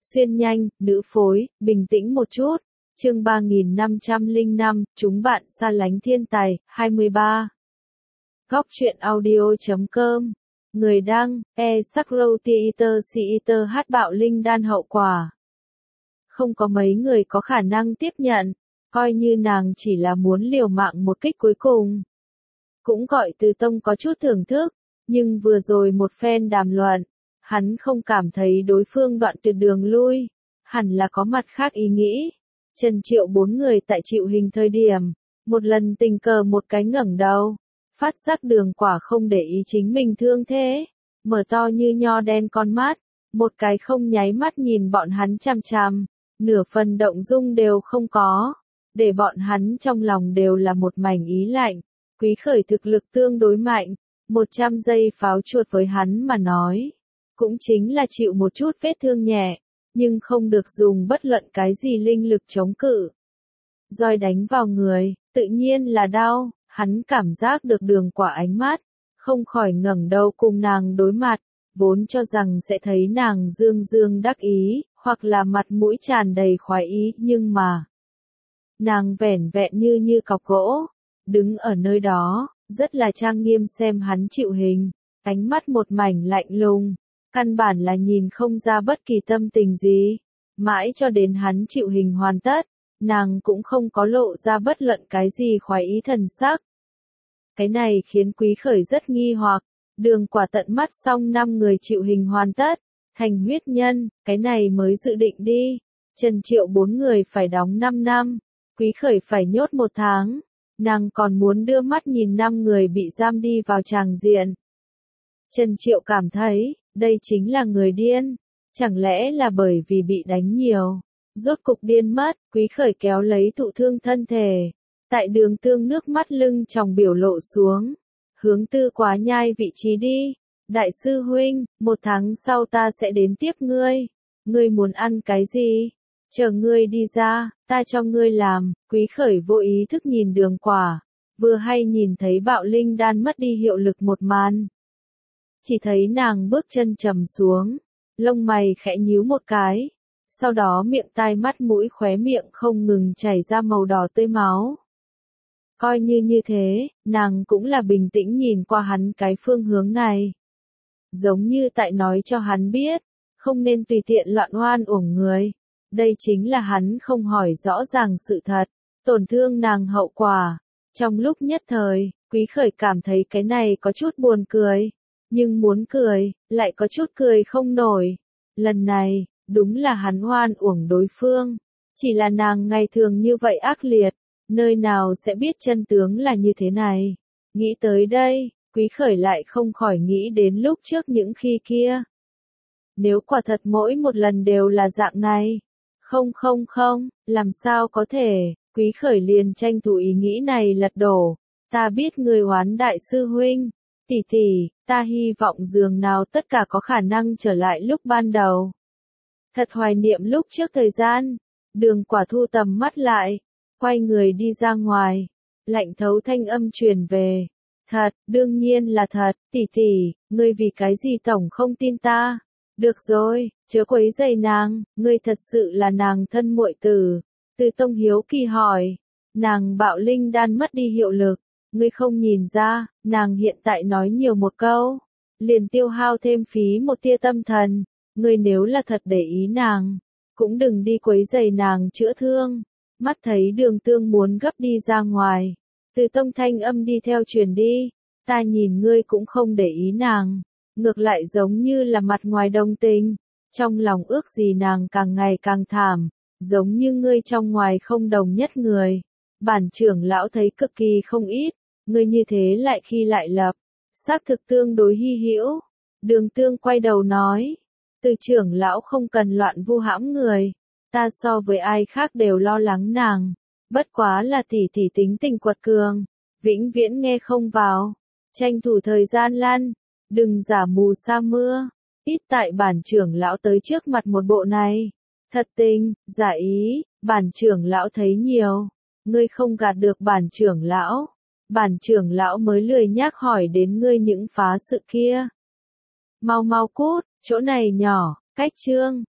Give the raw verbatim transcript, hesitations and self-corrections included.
Xuyên nhanh, nữ phối, bình tĩnh một chút. Chương ba nghìn năm trăm lẻ năm, chúng bạn xa lánh thiên tài, hai mươi ba. Góc truyện audio chấm com. Người đăng, e Sakro Theater Theater hát bạo linh đan hậu quả. Không có mấy người có khả năng tiếp nhận, coi như nàng chỉ là muốn liều mạng một kích cuối cùng. Cũng gọi Từ Tông có chút thưởng thức, nhưng vừa rồi một phen đàm luận, hắn không cảm thấy đối phương đoạn tuyệt đường lui, hẳn là có mặt khác ý nghĩ. Trần Triệu bốn người tại chịu hình thời điểm, một lần tình cờ một cái ngẩng đầu, phát giác Đường Quả không để ý chính mình thương thế, mở to như nho đen con mắt, một cái không nháy mắt nhìn bọn hắn chằm chằm, nửa phần động dung đều không có, để bọn hắn trong lòng đều là một mảnh ý lạnh. Quý Khởi thực lực tương đối mạnh, một trăm giây pháo chuột với hắn mà nói, cũng chính là chịu một chút vết thương nhẹ, nhưng không được dùng bất luận cái gì linh lực chống cự. Roi đánh vào người, tự nhiên là đau, hắn cảm giác được Đường Quả ánh mắt, không khỏi ngẩng đầu cùng nàng đối mặt, vốn cho rằng sẽ thấy nàng dương dương đắc ý, hoặc là mặt mũi tràn đầy khoái ý, nhưng mà nàng vẻn vẹn như như cọc gỗ, đứng ở nơi đó, rất là trang nghiêm xem hắn chịu hình, ánh mắt một mảnh lạnh lùng, căn bản là nhìn không ra bất kỳ tâm tình gì, mãi cho đến hắn chịu hình hoàn tất, nàng cũng không có lộ ra bất luận cái gì khoái ý thần sắc. Cái này khiến Quý Khởi rất nghi hoặc, Đường Quả tận mắt xong năm người chịu hình hoàn tất, thành huyết nhân, cái này mới dự định đi, Trần Triệu bốn người phải đóng năm năm, Quý Khởi phải nhốt một tháng, nàng còn muốn đưa mắt nhìn năm người bị giam đi vào tràng diện. Trần Triệu cảm thấy, đây chính là người điên, chẳng lẽ là bởi vì bị đánh nhiều, rốt cục điên mất. Quý Khởi kéo lấy thụ thương thân thể, tại Đường Tương nước mắt lưng tròng biểu lộ xuống, hướng Tư Quá Nhai vị trí đi. Đại sư huynh, một tháng sau ta sẽ đến tiếp ngươi, ngươi muốn ăn cái gì? Chờ ngươi đi ra, ta cho ngươi làm. Quý Khởi vô ý thức nhìn Đường Quả, vừa hay nhìn thấy bạo linh đan mất đi hiệu lực một màn. Chỉ thấy nàng bước chân trầm xuống, lông mày khẽ nhíu một cái, sau đó miệng tai mắt mũi khóe miệng không ngừng chảy ra màu đỏ tươi máu. Coi như như thế, nàng cũng là bình tĩnh nhìn qua hắn cái phương hướng này. Giống như tại nói cho hắn biết, không nên tùy tiện loạn oan uổng người. Đây chính là hắn không hỏi rõ ràng sự thật, tổn thương nàng hậu quả. Trong lúc nhất thời, Quý Khởi cảm thấy cái này có chút buồn cười, nhưng muốn cười, lại có chút cười không nổi. Lần này, đúng là hắn oan uổng đối phương, chỉ là nàng ngày thường như vậy ác liệt, nơi nào sẽ biết chân tướng là như thế này. Nghĩ tới đây, Quý Khởi lại không khỏi nghĩ đến lúc trước những khi kia. Nếu quả thật mỗi một lần đều là dạng này, không không không, làm sao có thể, Quý Khởi liền tranh thủ ý nghĩ này lật đổ. Ta biết người oán đại sư huynh, tỷ tỷ, ta hy vọng dường nào tất cả có khả năng trở lại lúc ban đầu. Thật hoài niệm lúc trước thời gian. Đường Quả thu tầm mắt lại, quay người đi ra ngoài, lạnh thấu thanh âm truyền về. Thật, đương nhiên là thật, tỷ tỷ, ngươi vì cái gì tổng không tin ta? Được rồi, chớ quấy rầy nàng, ngươi thật sự là nàng thân muội tử. Từ Tông hiếu kỳ hỏi, nàng bạo linh đan mất đi hiệu lực, ngươi không nhìn ra, nàng hiện tại nói nhiều một câu, liền tiêu hao thêm phí một tia tâm thần, ngươi nếu là thật để ý nàng, cũng đừng đi quấy rầy nàng chữa thương. Mắt thấy Đường Tương muốn gấp đi ra ngoài, Từ Tông thanh âm đi theo truyền đi, ta nhìn ngươi cũng không để ý nàng, ngược lại giống như là mặt ngoài đồng tình, trong lòng ước gì nàng càng ngày càng thảm, giống như ngươi trong ngoài không đồng nhất người. Bản trưởng lão thấy cực kỳ không ít, ngươi như thế lại khi lại lập, xác thực tương đối hy hữu. Đường Tương quay đầu nói, Từ trưởng lão không cần loạn vu hãm người, ta so với ai khác đều lo lắng nàng, bất quá là tỷ tỷ tính tình quật cường, vĩnh viễn nghe không vào, tranh thủ thời gian lăn, đừng giả mù sa mưa, ít tại bản trưởng lão tới trước mặt một bộ này, thật tình, giả ý, bản trưởng lão thấy nhiều, ngươi không gạt được bản trưởng lão, bản trưởng lão mới lười nhác hỏi đến ngươi những phá sự kia. Mau mau cút, chỗ này nhỏ, cách chương.